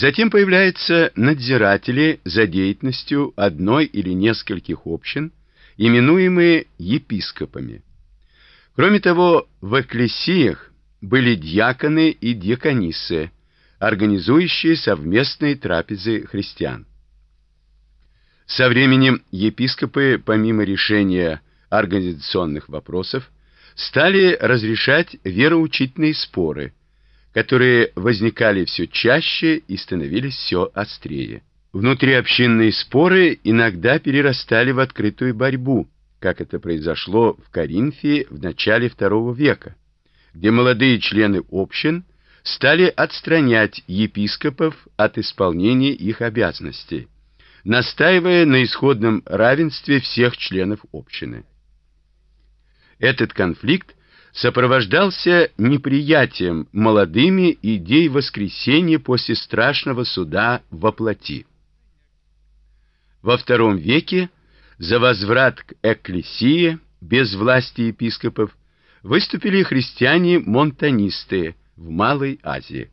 Затем появляются надзиратели за деятельностью одной или нескольких общин, именуемые епископами. Кроме того, в экклесиях были диаконы и диакониссы, организующие совместные трапезы христиан. Со временем епископы, помимо решения организационных вопросов, стали разрешать вероучительные споры, которые возникали все чаще и становились все острее. Внутриобщинные споры иногда перерастали в открытую борьбу, как это произошло в Коринфе в начале II века, где молодые члены общин стали отстранять епископов от исполнения их обязанностей, настаивая на исходном равенстве всех членов общины. Этот конфликт сопровождался неприятием молодыми идей воскресения после страшного суда во плоти. Во II веке за возврат к экклесии без власти епископов выступили христиане-монтанисты в Малой Азии.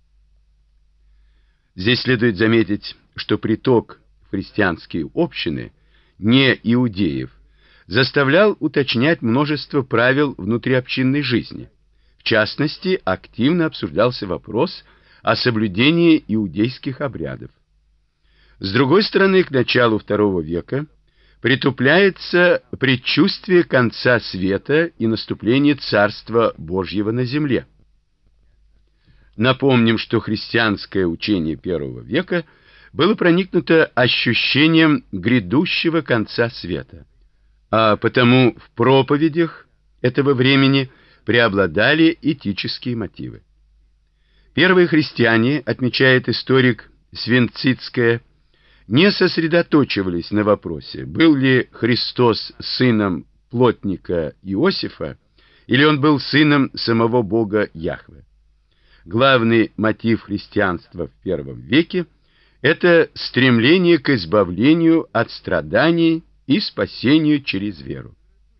Здесь следует заметить, что приток в христианские общины не иудеев заставлял уточнять множество правил внутриобщинной жизни. В частности, активно обсуждался вопрос о соблюдении иудейских обрядов. С другой стороны, к началу II века притупляется предчувствие конца света и наступления Царства Божьего на земле. Напомним, что христианское учение I века было проникнуто ощущением грядущего конца света, а потому в проповедях этого времени преобладали этические мотивы. Первые христиане, отмечает историк Свенцицкая, не сосредоточивались на вопросе, был ли Христос сыном плотника Иосифа, или он был сыном самого Бога Яхве. Главный мотив христианства в I веке – это стремление к избавлению от страданий и спасению через веру.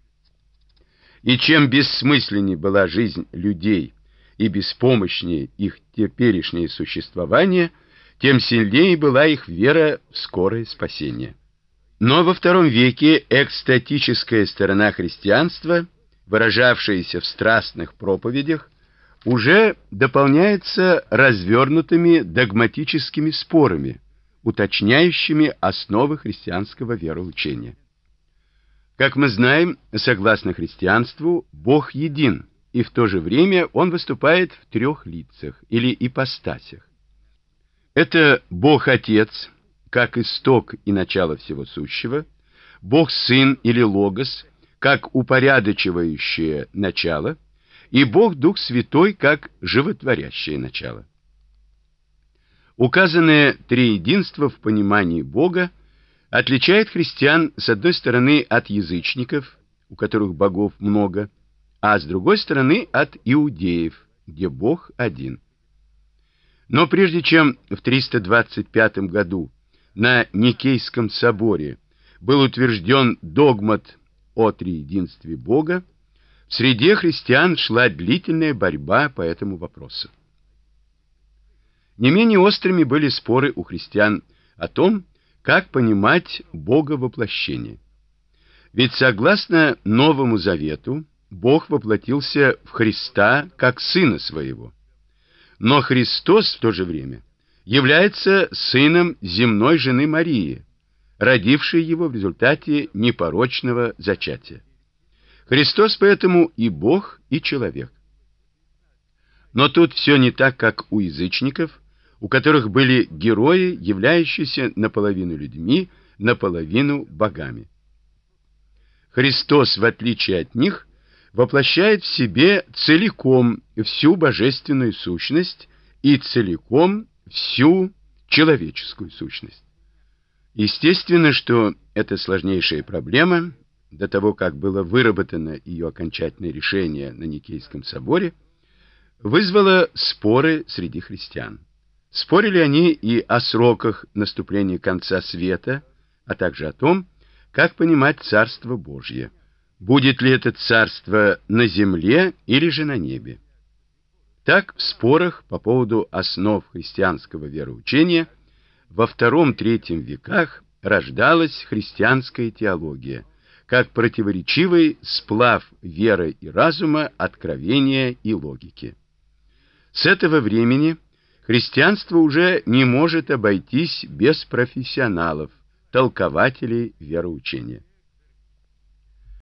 И чем бессмысленнее была жизнь людей и беспомощнее их теперешнее существование, тем сильнее была их вера в скорое спасение. Но во II веке экстатическая сторона христианства, выражавшаяся в страстных проповедях, уже дополняется развернутыми догматическими спорами, уточняющими основы христианского вероучения. Как мы знаем, согласно христианству, Бог един, и в то же время Он выступает в трех лицах или ипостасях. Это Бог Отец, как исток и начало всего сущего, Бог Сын или Логос, как упорядочивающее начало, и Бог Дух Святой, как животворящее начало. Указанное триединство в понимании Бога отличает христиан, с одной стороны, от язычников, у которых богов много, а с другой стороны, от иудеев, где Бог один. Но прежде чем в 325 году на Никейском соборе был утвержден догмат о триединстве Бога, в среде христиан шла длительная борьба по этому вопросу. Не менее острыми были споры у христиан о том, как понимать Бога воплощение. Ведь согласно Новому Завету, Бог воплотился в Христа как Сына Своего. Но Христос в то же время является сыном земной жены Марии, родившей его в результате непорочного зачатия. Христос поэтому и Бог, и человек. Но тут все не так, как у язычников, у которых были герои, являющиеся наполовину людьми, наполовину богами. Христос, в отличие от них, воплощает в себе целиком всю божественную сущность и целиком всю человеческую сущность. Естественно, что эта сложнейшая проблема, до того, как было выработано ее окончательное решение на Никейском соборе, вызвала споры среди христиан. Спорили они и о сроках наступления конца света, а также о том, как понимать Царство Божье. Будет ли это царство на земле или же на небе? Так, в спорах по поводу основ христианского вероучения во II-III веках рождалась христианская теология, как противоречивый сплав веры и разума, откровения и логики. С этого времени христианство уже не может обойтись без профессионалов, толкователей вероучения.